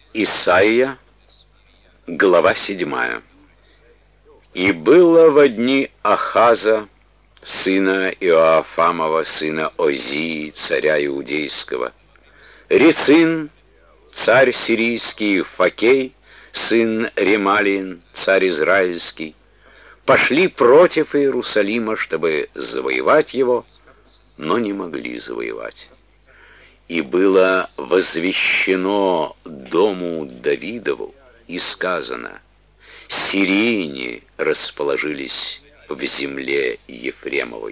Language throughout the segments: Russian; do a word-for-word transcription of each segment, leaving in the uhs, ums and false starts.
Исайя, глава седьмая. «И было во дни Ахаза, сына Иоафамова, сына Озии, царя Иудейского, Рецин, царь сирийский, Факей, сын Ремалиин, царь израильский, пошли против Иерусалима, чтобы завоевать его, но не могли завоевать. И было возвещено дому Давидову, и сказано: сирийне расположились в земле Ефремовой.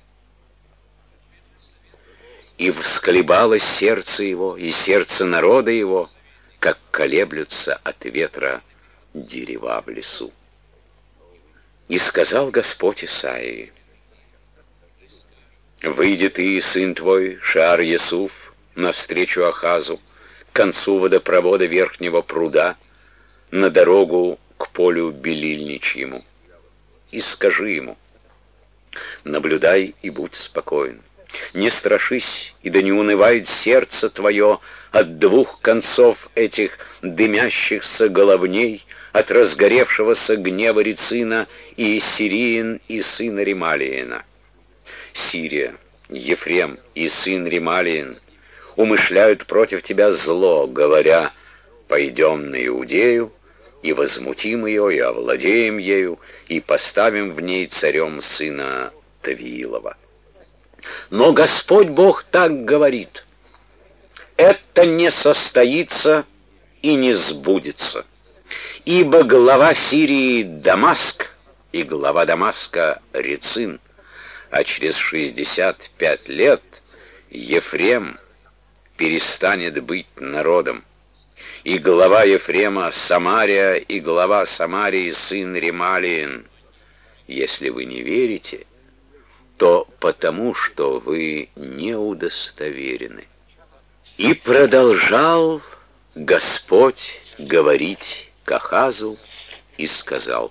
И всколебалось сердце его, и сердце народа его, как колеблются от ветра дерева в лесу. И сказал Господь Исаии: выйди ты, сын твой, Шаар-Ясуф, навстречу Ахазу, к концу водопровода верхнего пруда, на дорогу к полю Белильничьему, и скажи ему: наблюдай и будь спокоен, не страшись, и да не унывает сердце твое от двух концов этих дымящихся головней, от разгоревшегося гнева Рецина и Сириин и сына Ремалиина. Сирия, Ефрем и сын Ремалиин умышляют против тебя зло, говоря: пойдем на Иудею, и возмутим ее, и овладеем ею, и поставим в ней царем сына Тавиилова. Но Господь Бог так говорит: это не состоится и не сбудется, ибо глава Сирии Дамаск, и глава Дамаска Рецин, а через шестьдесят пять лет Ефрем перестанет быть народом, и глава Ефрема Самария, и глава Самарии сын Ремалиин. Если вы не верите, то потому, что вы не удостоверены. И продолжал Господь говорить к Ахазу и сказал: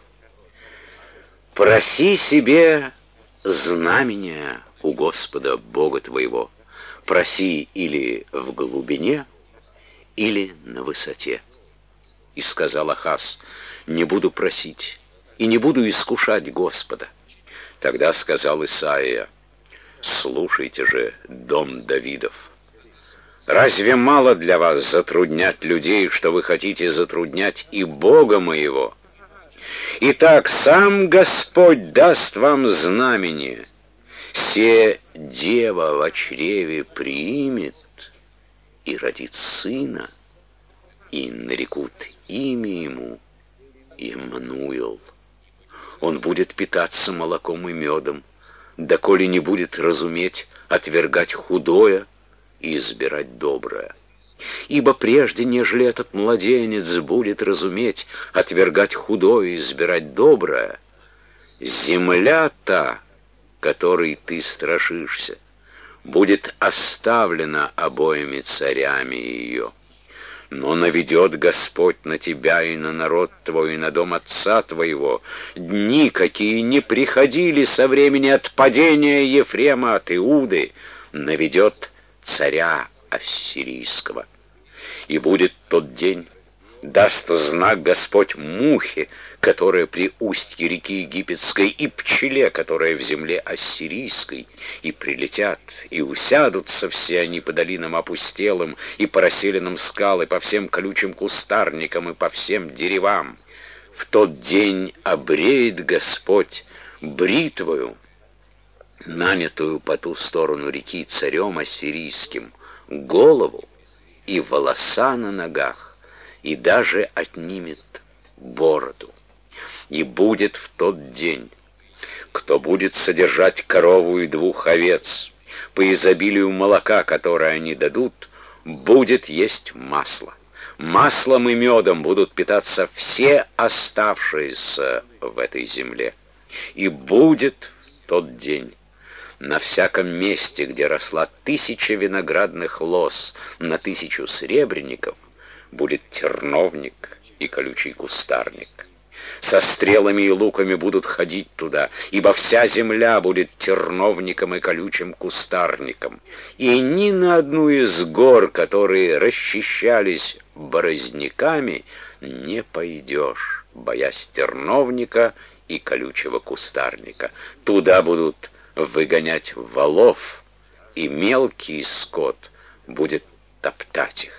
проси себе знамения у Господа Бога твоего, проси или в глубине, или на высоте. И сказал Ахаз: не буду просить и не буду искушать Господа. Тогда сказал Исаия: слушайте же, дом Давидов, разве мало для вас затруднять людей, что вы хотите затруднять и Бога моего? Итак, сам Господь даст вам знамение: се дева во чреве приимет и родит сына, и нарекут имя ему Иммануил. Он будет питаться молоком и медом, доколе не будет разуметь отвергать худое и избирать доброе. Ибо прежде, нежели этот младенец будет разуметь отвергать худое и избирать доброе, земля та, которой ты страшишься, будет оставлена обоими царями ее. Но наведет Господь на тебя и на народ твой, и на дом отца твоего дни, какие не приходили со времени отпадения Ефрема от Иуды, наведет царя ассирийского. И будет тот день, даст знак Господь мухе, которая при устье реки Египетской, и пчеле, которая в земле ассирийской, и прилетят, и усядутся все они по долинам опустелым, и по расселенным скал, и по всем колючим кустарникам, и по всем деревам. В тот день обреет Господь бритвою, нанятую по ту сторону реки царем ассирийским, голову и волоса на ногах, и даже отнимет бороду. И будет в тот день, кто будет содержать корову и двух овец, по изобилию молока, которое они дадут, будет есть масло. Маслом и медом будут питаться все оставшиеся в этой земле. И будет в тот день на всяком месте, где росла тысяча виноградных лоз на тысячу сребреников, будет терновник и колючий кустарник. со стрелами и луками будут ходить туда, ибо вся земля будет терновником и колючим кустарником. И ни на одну из гор, которые расчищались борозняками, не пойдешь, боясь терновника и колючего кустарника. Туда будут выгонять волов, и мелкий скот будет топтать их.